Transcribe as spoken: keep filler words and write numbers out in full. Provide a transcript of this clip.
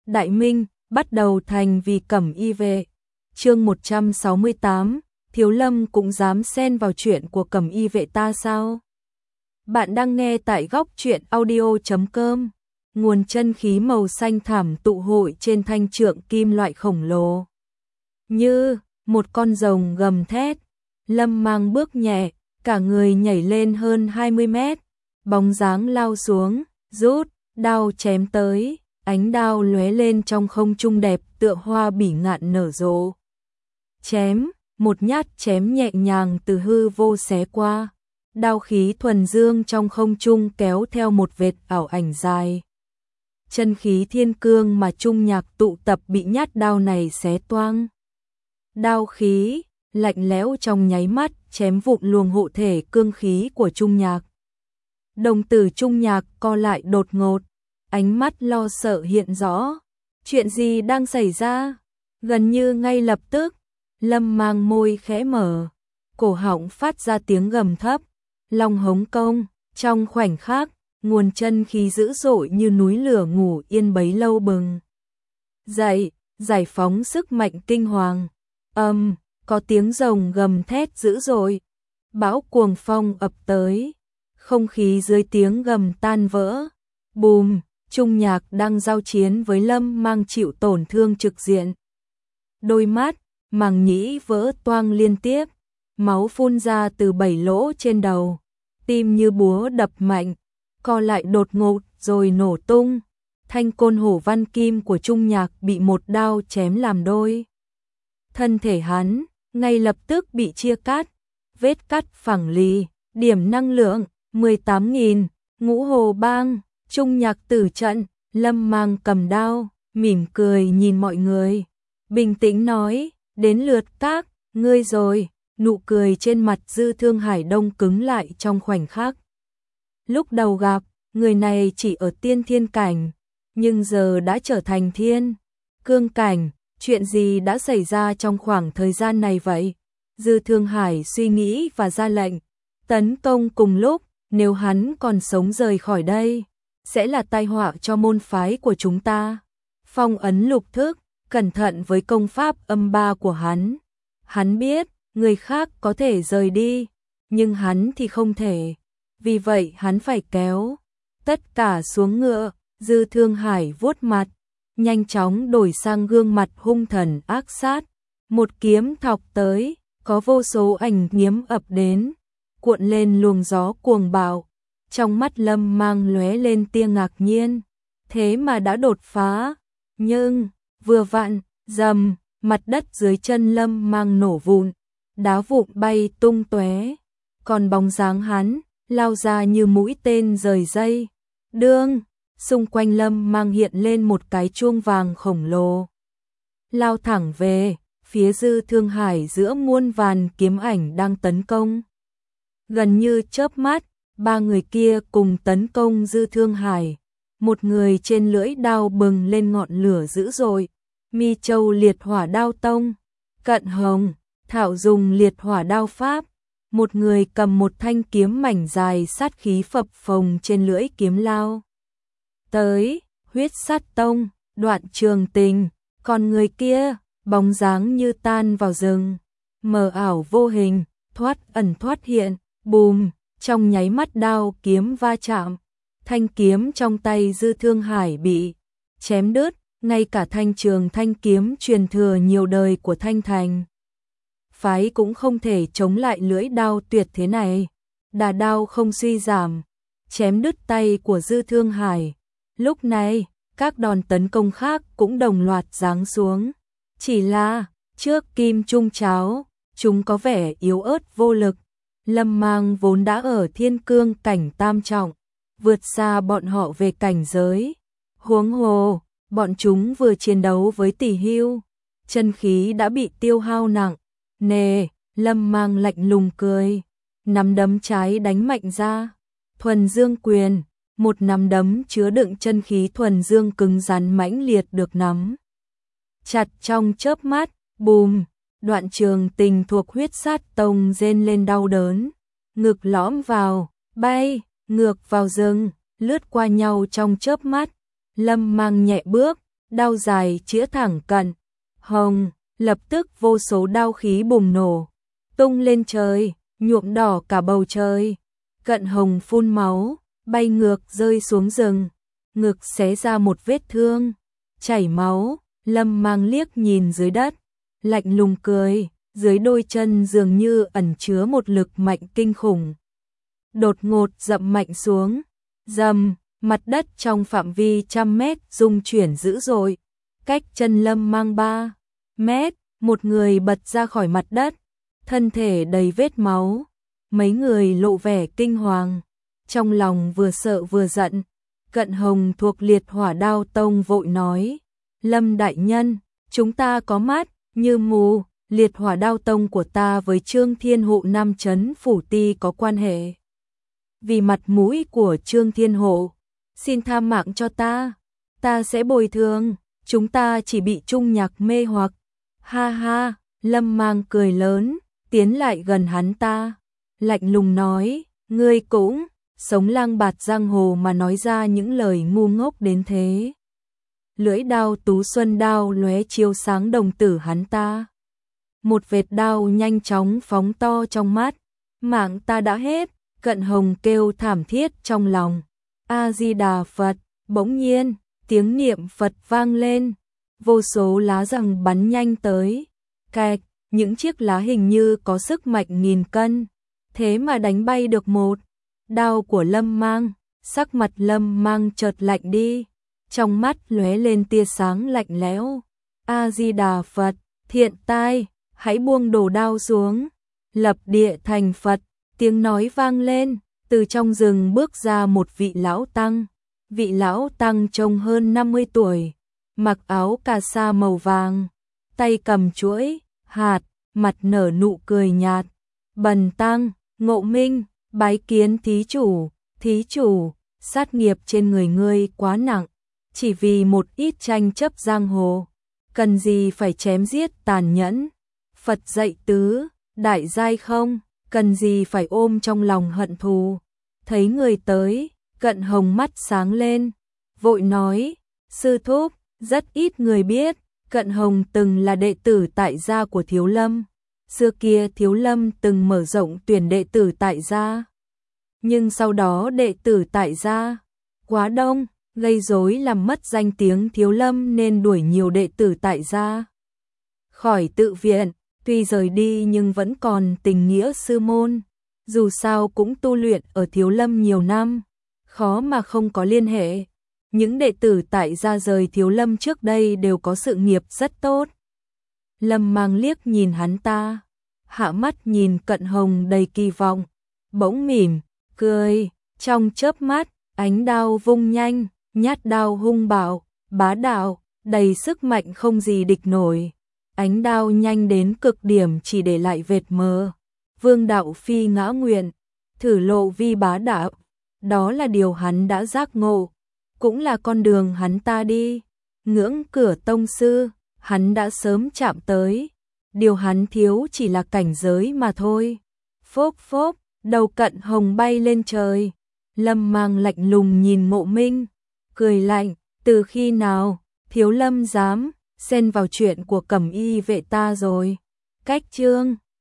Đại Minh, bắt đầu thành vì cẩm y vệ. Chương một trăm sáu mươi tám, Thiếu Lâm cũng dám xen vào chuyện của cẩm y vệ ta sao? Bạn đang nghe tại góc truyện audio chấm com. Nguồn chân khí màu xanh thẳm tụ hội trên thanh trượng kim loại khổng lồ. Như một con rồng gầm thét, Lâm Mang bước nhẹ, cả người nhảy lên hơn hai mươi mét, bóng dáng lao xuống, rút, đao chém tới, ánh đao lóe lên trong không trung đẹp tựa hoa bỉ ngạn nở rộ. Chém, một nhát chém nhẹ nhàng từ hư vô xé qua, đao khí thuần dương trong không trung kéo theo một vệt ảo ảnh dài. Chân khí thiên cương mà Trung Nhạc tụ tập bị nhát đao này xé toang. Đao khí, lạnh lẽo trong nháy mắt, chém vụn luồng hộ thể cương khí của Trung Nhạc. Đồng tử Trung Nhạc co lại đột ngột, ánh mắt lo sợ hiện rõ. Chuyện gì đang xảy ra? Gần như ngay lập tức, Lâm Mang môi khẽ mở, cổ họng phát ra tiếng gầm thấp, long hống công, trong khoảnh khắc, nguồn chân khí dữ dội như núi lửa ngủ yên bấy lâu bừng dậy, giải phóng sức mạnh kinh hoàng. Âm, um, có tiếng rồng gầm thét dữ dội, bão cuồng phong ập tới, không khí dưới tiếng gầm tan vỡ. Bùm, Trung Nhạc đang giao chiến với Lâm Mang chịu tổn thương trực diện. Đôi mắt, màng nhĩ vỡ toang liên tiếp, máu phun ra từ bảy lỗ trên đầu, tim như búa đập mạnh, co lại đột ngột rồi nổ tung. Thanh côn hổ văn kim của Trung Nhạc bị một đao chém làm đôi. Thân thể hắn ngay lập tức bị chia cắt, vết cắt phẳng lì, điểm năng lượng mười tám nghìn, Ngũ Hồ Bang. Trung Nhạc tử trận, Lâm Mang cầm đao, mỉm cười nhìn mọi người, bình tĩnh nói, đến lượt các ngươi rồi. Nụ cười trên mặt Dư Thương Hải đông cứng lại trong khoảnh khắc. Lúc đầu gặp, người này chỉ ở tiên thiên cảnh, nhưng giờ đã trở thành thiên cương cảnh. Chuyện gì đã xảy ra trong khoảng thời gian này vậy? Dư Thương Hải suy nghĩ và ra lệnh, tấn công cùng lúc, nếu hắn còn sống rời khỏi đây, sẽ là tai họa cho môn phái của chúng ta. Phong ấn lục thức, cẩn thận với công pháp âm ba của hắn. Hắn biết, người khác có thể rời đi, nhưng hắn thì không thể. Vì vậy hắn phải kéo tất cả xuống ngựa. Dư Thương Hải vuốt mặt, nhanh chóng đổi sang gương mặt hung thần ác sát. Một kiếm thọc tới, có vô số ảnh kiếm ập đến, cuộn lên luồng gió cuồng bạo. Trong mắt Lâm Mang lóe lên tia ngạc nhiên, thế mà đã đột phá. Nhưng, vừa vặn, rầm, mặt đất dưới chân Lâm Mang nổ vụn, đá vụn bay tung tóe, còn bóng dáng hắn lao ra như mũi tên rời dây. Đương, xung quanh Lâm Mang hiện lên một cái chuông vàng khổng lồ, lao thẳng về phía Dư Thương Hải giữa muôn vàn kiếm ảnh đang tấn công. Gần như chớp mắt, ba người kia cùng tấn công Dư Thương Hải. Một người trên lưỡi đao bừng lên ngọn lửa dữ dội, Mi Châu Liệt Hỏa Đao Tông, Cận Hồng, Thảo dùng Liệt Hỏa Đao Pháp. Một người cầm một thanh kiếm mảnh dài sát khí phập phồng trên lưỡi kiếm lao tới, Huyết Sát Tông, Đoạn Trường Tình. Còn người kia, bóng dáng như tan vào rừng, mờ ảo vô hình, thoát ẩn thoát hiện. Bùm, trong nháy mắt đao kiếm va chạm, thanh kiếm trong tay Dư Thương Hải bị chém đứt, ngay cả thanh trường thanh kiếm truyền thừa nhiều đời của Thanh Thành phái cũng không thể chống lại lưỡi đao tuyệt thế này. Đà đao không suy giảm, chém đứt tay của Dư Thương Hải. Lúc này, các đòn tấn công khác cũng đồng loạt giáng xuống. Chỉ là, trước kim trung cháo, chúng có vẻ yếu ớt vô lực. Lâm Mang vốn đã ở thiên cương cảnh tam trọng, vượt xa bọn họ về cảnh giới. Huống hồ, bọn chúng vừa chiến đấu với Tỷ Hưu, chân khí đã bị tiêu hao nặng nề. Lâm Mang lạnh lùng cười, nắm đấm trái đánh mạnh ra, thuần dương quyền. Một nắm đấm chứa đựng chân khí thuần dương cứng rắn mãnh liệt được nắm chặt trong chớp mắt. Bùm, Đoạn Trường Tình thuộc Huyết Sát Tông rên lên đau đớn, ngực lõm vào, bay ngược vào rừng, lướt qua nhau trong chớp mắt. Lâm Mang nhẹ bước, đao dài chĩa thẳng cận hồng, lập tức vô số đao khí bùng nổ, tung lên trời, nhuộm đỏ cả bầu trời. Cận hồng phun máu, bay ngược rơi xuống rừng, ngực xé ra một vết thương, chảy máu. Lâm Mang liếc nhìn dưới đất, lạnh lùng cười, dưới đôi chân dường như ẩn chứa một lực mạnh kinh khủng. Đột ngột dậm mạnh xuống, dầm, mặt đất trong phạm vi trăm mét rung chuyển dữ dội. Cách chân Lâm Mang ba mét, một người bật ra khỏi mặt đất, thân thể đầy vết máu. Mấy người lộ vẻ kinh hoàng, trong lòng vừa sợ vừa giận. Cận hồng thuộc liệt hỏa đao tông vội nói, Lâm đại nhân, chúng ta có mắt như mù, liệt hỏa đao tông của ta với Trương Thiên Hộ Nam Chấn Phủ Ti có quan hệ. Vì mặt mũi của Trương Thiên Hộ, xin tha mạng cho ta, ta sẽ bồi thường, chúng ta chỉ bị trung nhạc mê hoặc. Ha ha, Lâm Mang cười lớn, tiến lại gần hắn ta, lạnh lùng nói, ngươi cũng sống lang bạt giang hồ mà nói ra những lời ngu ngốc đến thế. Lưỡi đao Tú Xuân đao lóe chiếu sáng đồng tử hắn ta. Một vệt đao nhanh chóng phóng to trong mắt, mạng ta đã hết. Cận hồng kêu thảm thiết trong lòng. A Di Đà Phật. Bỗng nhiên tiếng niệm Phật vang lên, vô số lá răng bắn nhanh tới. Cạch, những chiếc lá hình như có sức mạnh nghìn cân, thế mà đánh bay được một đao của Lâm Mang. Sắc mặt Lâm Mang chợt lạnh đi, trong mắt lóe lên tia sáng lạnh lẽo. A Di Đà Phật, thiện tai, hãy buông đồ đao xuống, lập địa thành Phật. Tiếng nói vang lên, từ trong rừng bước ra một vị lão tăng. Vị lão tăng trông hơn năm mươi tuổi, mặc áo cà sa màu vàng, tay cầm chuỗi hạt, mặt nở nụ cười nhạt. Bần tăng, Ngộ Minh, bái kiến thí chủ. Thí chủ, sát nghiệp trên người ngươi quá nặng, chỉ vì một ít tranh chấp giang hồ, cần gì phải chém giết tàn nhẫn. Phật dạy tứ đại giai không, cần gì phải ôm trong lòng hận thù. Thấy người tới, Cận hồng mắt sáng lên, vội nói, sư thúc, rất ít người biết, Cận hồng từng là đệ tử tại gia của Thiếu Lâm. Xưa kia Thiếu Lâm từng mở rộng tuyển đệ tử tại gia, nhưng sau đó đệ tử tại gia quá đông, gây rối làm mất danh tiếng Thiếu Lâm nên đuổi nhiều đệ tử tại gia khỏi tự viện. Tuy rời đi nhưng vẫn còn tình nghĩa sư môn, dù sao cũng tu luyện ở Thiếu Lâm nhiều năm, khó mà không có liên hệ. Những đệ tử tại gia rời Thiếu Lâm trước đây đều có sự nghiệp rất tốt. Lâm Mang liếc nhìn hắn ta, hạ mắt nhìn Cận hồng đầy kỳ vọng, bỗng mỉm cười, trong chớp mắt, ánh đao vung nhanh, nhát đao hung bạo, bá đạo, đầy sức mạnh không gì địch nổi. Ánh đao nhanh đến cực điểm chỉ để lại vệt mờ. Vương đạo phi ngã nguyện, thử lộ vi bá đạo, đó là điều hắn đã giác ngộ, cũng là con đường hắn ta đi. Ngưỡng cửa tông sư, hắn đã sớm chạm tới, điều hắn thiếu chỉ là cảnh giới mà thôi. Phốc phốc, đầu Cận hồng bay lên trời. Lâm Mang lạnh lùng nhìn Ngộ Minh, cười lạnh, từ khi nào Thiếu Lâm dám xen vào chuyện của Cẩm Y vệ ta rồi. Cách chương